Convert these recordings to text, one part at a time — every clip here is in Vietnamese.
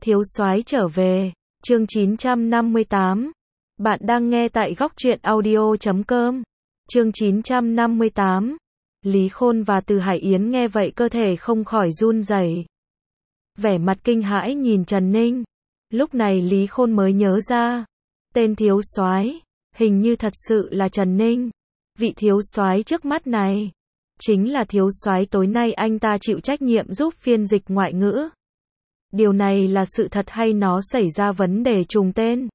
Thiếu soái trở về, chương 958. Bạn đang nghe tại góc truyện audio.com. Chương 958. Lý Khôn và Từ Hải Yến nghe vậy cơ thể không khỏi run rẩy. Vẻ mặt kinh hãi nhìn Trần Ninh. Lúc này Lý Khôn mới nhớ ra, tên thiếu soái hình như thật sự là Trần Ninh. Vị thiếu soái trước mắt này chính là thiếu soái tối nay anh ta chịu trách nhiệm giúp phiên dịch ngoại ngữ. Điều này là sự thật hay nó xảy ra vấn đề trùng tên?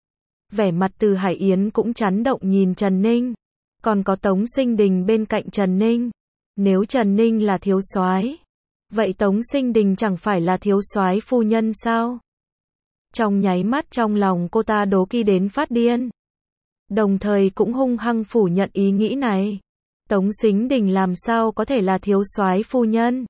Vẻ mặt Từ Hải Yến cũng chấn động nhìn Trần Ninh. Còn có Tống Sinh Đình bên cạnh Trần Ninh. Nếu Trần Ninh là thiếu soái, vậy Tống Sinh Đình chẳng phải là thiếu soái phu nhân sao? Trong nháy mắt trong lòng cô ta đố kỵ đến phát điên. Đồng thời cũng hung hăng phủ nhận ý nghĩ này. Tống Sinh Đình làm sao có thể là thiếu soái phu nhân?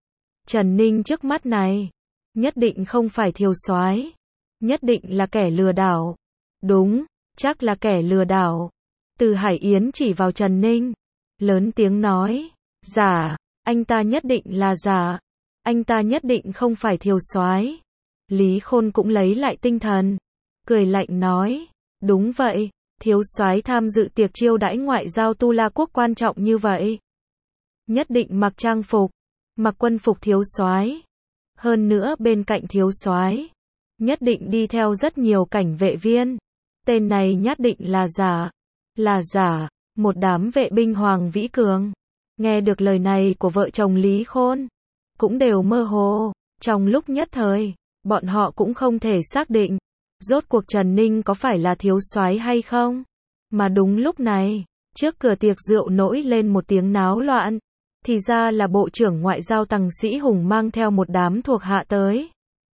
Trần Ninh trước mắt này nhất định không phải thiếu soái, nhất định là kẻ lừa đảo. Đúng, chắc là kẻ lừa đảo. Từ Hải Yến chỉ vào Trần Ninh, lớn tiếng nói, giả, anh ta nhất định là giả, anh ta nhất định không phải thiếu soái. Lý Khôn cũng lấy lại tinh thần, cười lạnh nói, đúng vậy, thiếu soái tham dự tiệc chiêu đãi ngoại giao Tu La Quốc quan trọng như vậy, nhất định mặc trang phục, mặc quân phục thiếu soái. Hơn nữa bên cạnh thiếu soái, nhất định đi theo rất nhiều cảnh vệ viên. Tên này nhất định là giả. Là giả. Một đám vệ binh Hoàng Vĩ Cường nghe được lời này của vợ chồng Lý Khôn, cũng đều mơ hồ. Trong lúc nhất thời, bọn họ cũng không thể xác định rốt cuộc Trần Ninh có phải là thiếu soái hay không. Mà đúng lúc này, trước cửa tiệc rượu nổi lên một tiếng náo loạn. Thì ra là Bộ trưởng Ngoại giao Tằng Sĩ Hùng mang theo một đám thuộc hạ tới.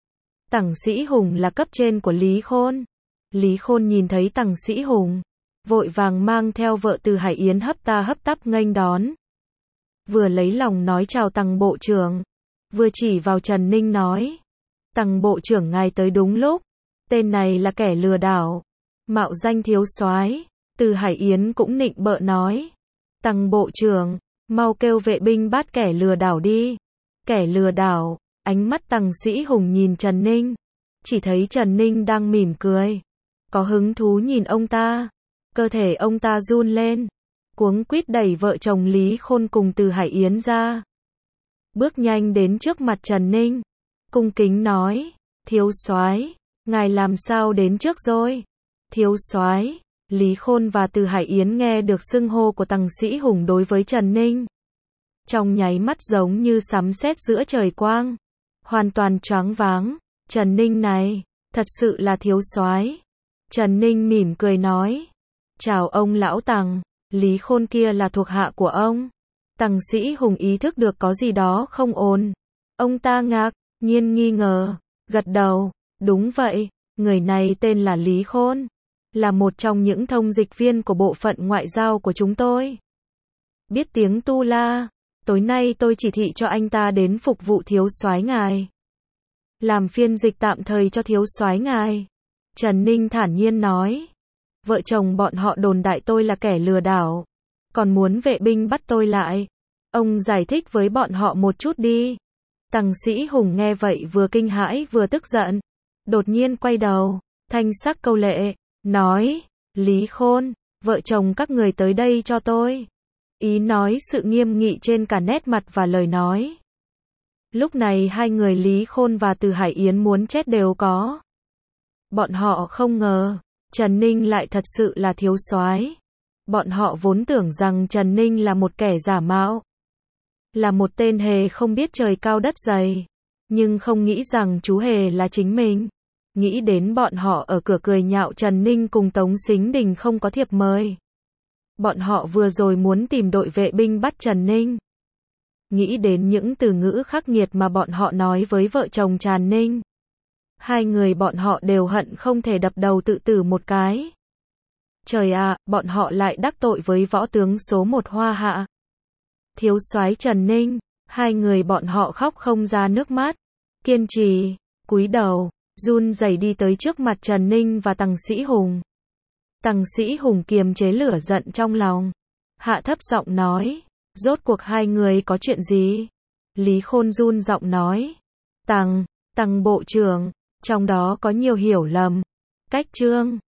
Tằng Sĩ Hùng là cấp trên của Lý Khôn. Lý Khôn nhìn thấy Tằng Sĩ Hùng, vội vàng mang theo vợ Từ Hải Yến hấp ta hấp tấp nghênh đón. Vừa lấy lòng nói chào Tằng Bộ trưởng, vừa chỉ vào Trần Ninh nói, Tằng Bộ trưởng ngài tới đúng lúc, tên này là kẻ lừa đảo, mạo danh thiếu soái. Từ Hải Yến cũng nịnh bợ nói, Tằng Bộ trưởng, mau kêu vệ binh bắt kẻ lừa đảo đi. Kẻ lừa đảo. Ánh mắt Tằng Sĩ Hùng nhìn Trần Ninh, chỉ thấy Trần Ninh đang mỉm cười, có hứng thú nhìn ông ta. Cơ thể ông ta run lên, cuống quýt đẩy vợ chồng Lý Khôn cùng Từ Hải Yến ra, bước nhanh đến trước mặt Trần Ninh, cung kính nói, thiếu soái, ngài làm sao đến trước rồi? Thiếu soái. Lý Khôn và Từ Hải Yến nghe được xưng hô của Tằng Sĩ Hùng đối với Trần Ninh, trong nháy mắt giống như sấm sét giữa trời quang, hoàn toàn choáng váng. Trần Ninh này, thật sự là thiếu soái. Trần Ninh mỉm cười nói, chào ông lão Tằng, Lý Khôn kia là thuộc hạ của ông. Tằng Sĩ Hùng ý thức được có gì đó không ổn. Ông ta ngạc nhiên nghi ngờ, gật đầu, đúng vậy, người này tên là Lý Khôn, là một trong những thông dịch viên của bộ phận ngoại giao của chúng tôi. Biết tiếng Tu La, tối nay tôi chỉ thị cho anh ta đến phục vụ thiếu soái ngài, làm phiên dịch tạm thời cho thiếu soái ngài. Trần Ninh thản nhiên nói, vợ chồng bọn họ đồn đại tôi là kẻ lừa đảo, còn muốn vệ binh bắt tôi lại. Ông giải thích với bọn họ một chút đi. Tằng Sĩ Hùng nghe vậy vừa kinh hãi vừa tức giận, đột nhiên quay đầu, thanh sắc câu lệ, nói, Lý Khôn, vợ chồng các người tới đây cho tôi. Ý nói sự nghiêm nghị trên cả nét mặt và lời nói. Lúc này hai người Lý Khôn và Từ Hải Yến muốn chết đều có. Bọn họ không ngờ, Trần Ninh lại thật sự là thiếu soái. Bọn họ vốn tưởng rằng Trần Ninh là một kẻ giả mạo, là một tên hề không biết trời cao đất dày. Nhưng không nghĩ rằng chú hề là chính mình. Nghĩ đến bọn họ ở cửa cười nhạo Trần Ninh cùng Tống Sinh Đình không có thiệp mời. Bọn họ vừa rồi muốn tìm đội vệ binh bắt Trần Ninh. Nghĩ đến những từ ngữ khắc nghiệt mà bọn họ nói với vợ chồng Trần Ninh. Hai người bọn họ đều hận không thể đập đầu tự tử một cái. Trời ạ, bọn họ lại đắc tội với võ tướng số 1 Hoa Hạ. Thiếu soái Trần Ninh, hai người bọn họ khóc không ra nước mắt. Kiên trì, cúi đầu, run rẩy đi tới trước mặt Trần Ninh và Tằng Sĩ Hùng. Tằng Sĩ Hùng kiềm chế lửa giận trong lòng, hạ thấp giọng nói, rốt cuộc hai người có chuyện gì? Lý Khôn run giọng nói, Tằng Bộ trưởng, Trong đó có nhiều hiểu lầm. Cách chương